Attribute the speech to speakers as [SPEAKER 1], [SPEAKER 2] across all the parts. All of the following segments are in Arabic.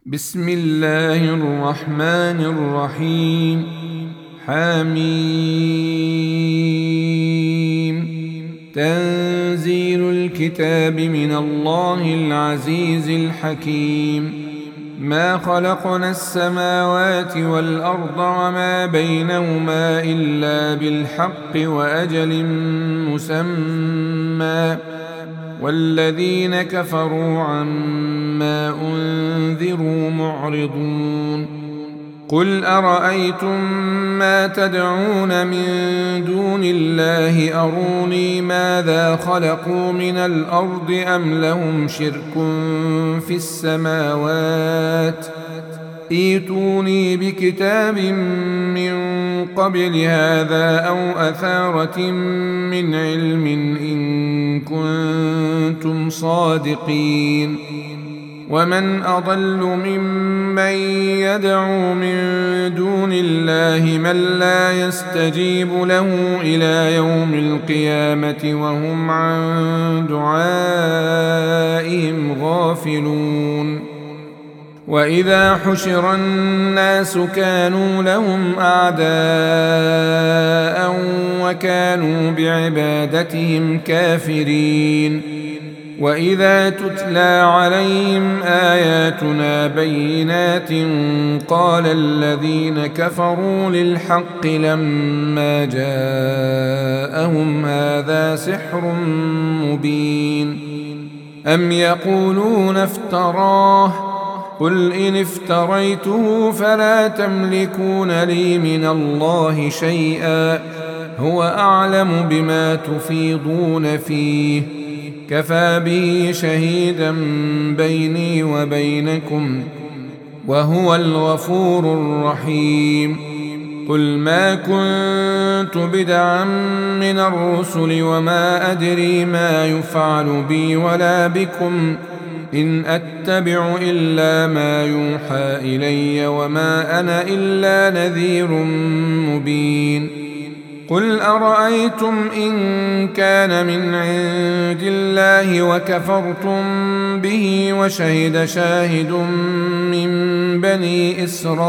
[SPEAKER 1] بسم الله الرحمن الرحيم. حميم. تنزيل الكتاب من الله العزيز الحكيم. ما خلقنا السماوات والأرض وما بينهما إلا بالحق وأجل مسمى، والذين كفروا عما أنذروا معرضون. قل أرأيتم ما تدعون من دون الله أروني ماذا خلقوا من الأرض أم لهم شرك في السماوات؟ ائتوني بكتاب من قبل هذا أو أثارة من علم إن كنتم صادقين. ومن أضل ممن يدعو من دون الله من لا يستجيب له إلى يوم القيامة وهم عن دعائهم غافلون. وإذا حشر الناس كانوا لهم أعداء وكانوا بعبادتهم كافرين. وإذا تتلى عليهم آياتنا بينات قال الذين كفروا للحق لما جاءهم هذا سحر مبين. أم يقولون افتراه؟ قل إن افتريته فلا تملكون لي من الله شيئا، هو أعلم بما تفيضون فيه، كفى به شهيدا بيني وبينكم، وهو الغفور الرحيم. قل ما كنت بدعا من الرسل وما أدري ما يفعل بي ولا بكم، إن أتبع إلا ما يوحى إلي وما أنا إلا نذير مبين. قل أرأيتم إن كان من عند الله وكفرتم به وشهد شاهد من بني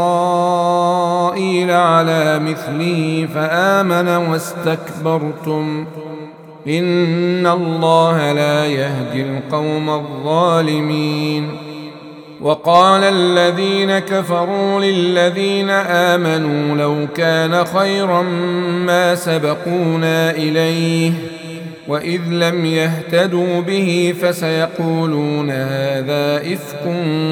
[SPEAKER 1] إسرائيل على مثله فآمن واستكبرتم، إن الله لا يهدي القوم الظالمين. وقال الذين كفروا للذين آمنوا لو كان خيرا ما سبقونا إليه، وإذ لم يهتدوا به فسيقولون هذا إفك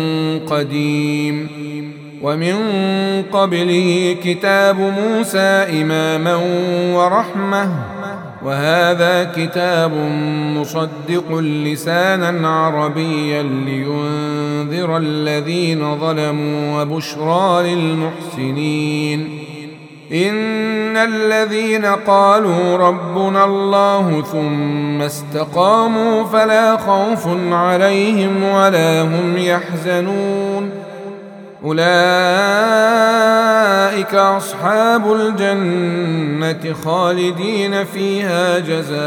[SPEAKER 1] قديم. ومن قبله كتاب موسى إماما ورحمة، وهذا كتاب مصدق لسانا عربيا لينذر الذين ظلموا وبشرى للمحسنين. إن الذين قالوا ربنا الله ثم استقاموا فلا خوف عليهم ولا هم يحزنون، أولئك أصحاب الجنة خالدين فيها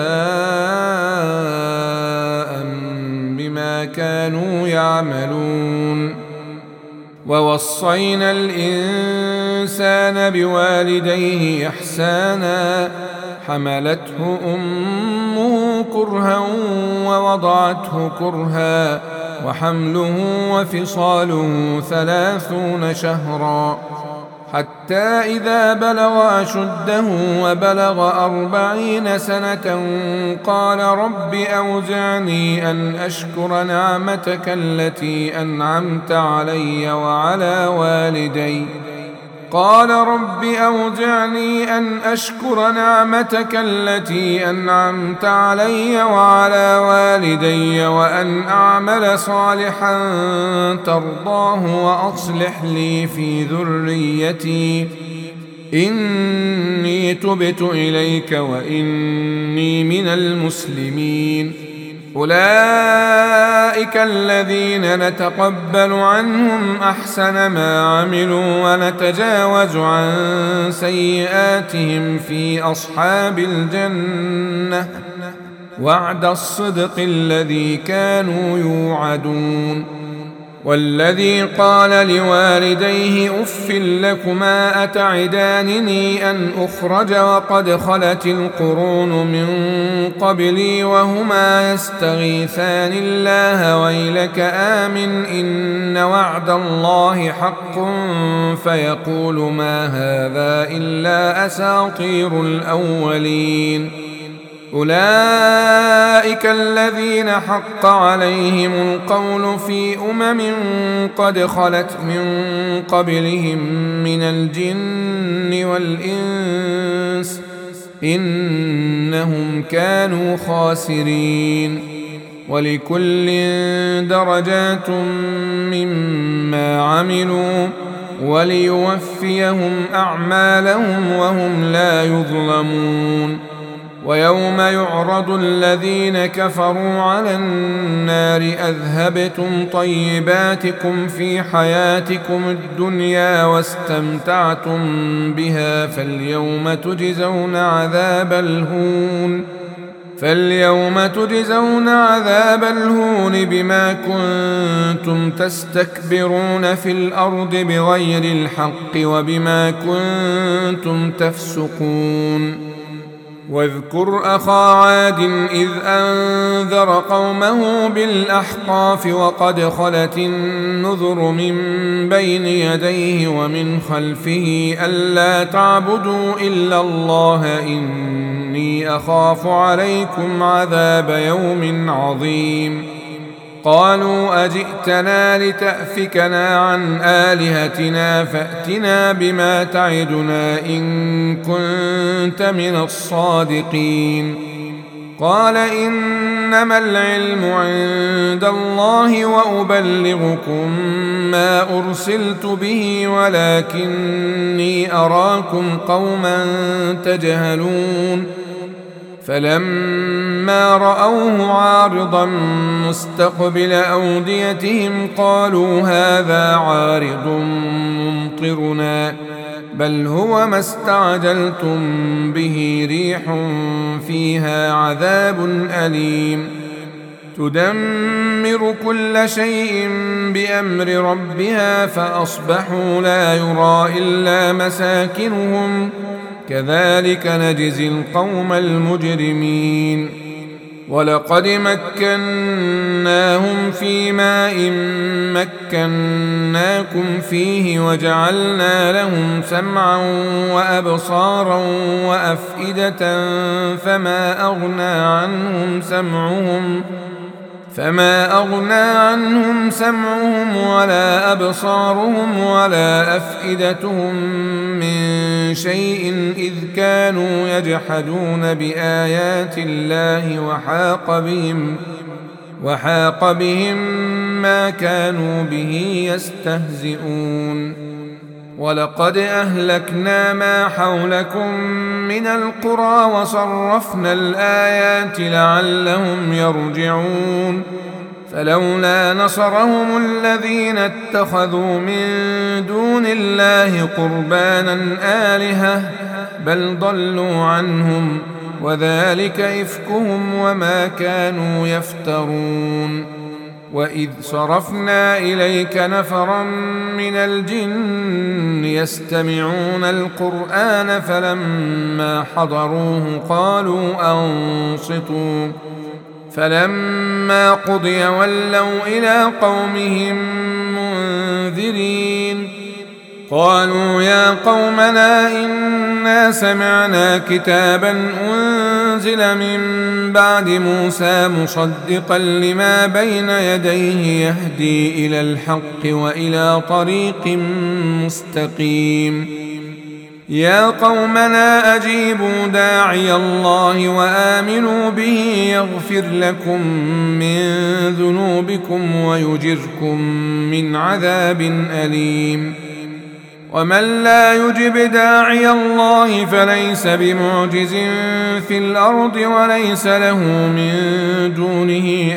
[SPEAKER 1] جزاء بما كانوا يعملون. ووصينا الإنسان بوالديه إحسانا، حملته أمه كرها ووضعته كرها، وحمله وفصاله 30 شهرا، حتى إذا بلغ أشده وبلغ 40 سنة قال رب أوزعني أن أشكر نعمتك التي أنعمت علي وعلى والدي قال رب أوزعني أن أشكر نعمتك التي أنعمت علي وعلى والدي وأن أعمل صالحا ترضاه وأصلح لي في ذريتي إني تبت إليك وإني من المسلمين. أولئك الذين نتقبل عنهم أحسن ما عملوا ونتجاوز عن سيئاتهم في أصحاب الجنة، وعد الصدق الذي كانوا يوعدون. والذي قال لوالديه أف لكما أتعدانني أن أخرج وقد خلت القرون من قبلي وهما يستغيثان الله ويلك آمن إن وعد الله حق فيقول ما هذا إلا أساطير الأولين أولئك الذين حق عليهم القول في قد خلت من قبلهم من الجن والإنس إنهم كانوا خاسرين ولكل درجات مما عملوا وليوفيهم أعمالهم وهم لا يظلمون ويوم يعرض الذين كفروا على النار أذهبتم طيباتكم في حياتكم الدنيا واستمتعتم بها فاليوم تجزون عذاب الهون بما كنتم تستكبرون في الأرض بغير الحق وبما كنتم تفسقون واذكر أخا عاد إذ أنذر قومه بالأحقاف وقد خلت النذر من بين يديه ومن خلفه ألا تعبدوا إلا الله إني أخاف عليكم عذاب يوم عظيم قالوا أجئتنا لتأفكنا عن آلهتنا فأتنا بما تعدنا إن كنت من الصادقين قال إنما العلم عند الله وأبلغكم ما أرسلت به ولكني أراكم قوما تجهلون فلما رأوه عارضا مستقبل أوديتهم قالوا هذا عارض ممطرنا بل هو ما استعجلتم به ريح فيها عذاب أليم تدمر كل شيء بأمر ربها فأصبحوا لا يرى إلا مساكنهم كذلك نجزي القوم المجرمين ولقد مكناهم في ماء مكناكم فيه وجعلنا لهم سمعا وأبصارا وأفئدة فما أغنى عنهم سمعهم ولا أبصارهم ولا أفئدتهم من شيء إذ كانوا يجحدون بآيات الله وحاق بهم ما كانوا به يستهزئون ولقد أهلكنا ما حولكم من القرى وصرفنا الآيات لعلهم يرجعون فلولا نصرهم الذين اتخذوا من دون الله قربانا آلهة بل ضلوا عنهم وذلك إفكهم وما كانوا يفترون وإذ صرفنا إليك نفرا من الجن يستمعون القرآن فلما حضروه قالوا أنصتوا فلما قضي ولوا إلى قومهم منذرين قالوا يا قومنا إنا سمعنا كتابا أنزل من بعد موسى مصدقا لما بين يديه يهدي إلى الحق وإلى طريق مستقيم يا قومنا أجيبوا داعي الله وآمنوا به يغفر لكم من ذنوبكم ويجركم من عذاب أليم ومن لا يجب داعي الله فليس بمعجز في الأرض وليس له من دونه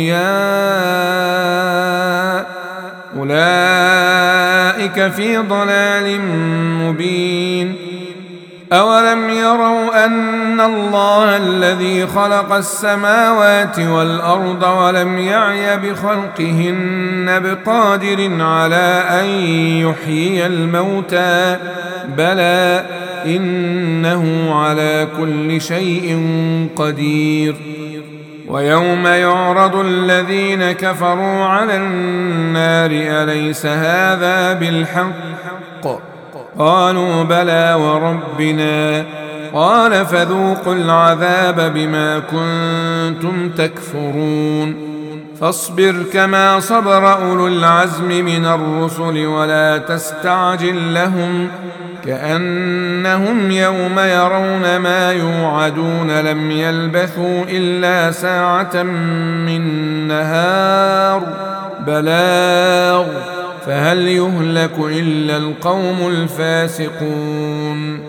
[SPEAKER 1] أولياء أولئك في ضلال مبين أولم يروا أن الله الذي خلق السماوات والأرض ولم يعي بخلقهن بقادر على أن يحيي الموتى بلى إنه على كل شيء قدير ويوم يعرض الذين كفروا على النار أليس هذا بالحق قالوا بلى وربنا قال فذوقوا العذاب بما كنتم تكفرون فاصبر كما صبر أولو العزم من الرسل ولا تستعجل لهم كأنهم يوم يرون ما يوعدون لم يلبثوا إلا ساعة من نهار بلاغ فهل يهلك إلا القوم الفاسقون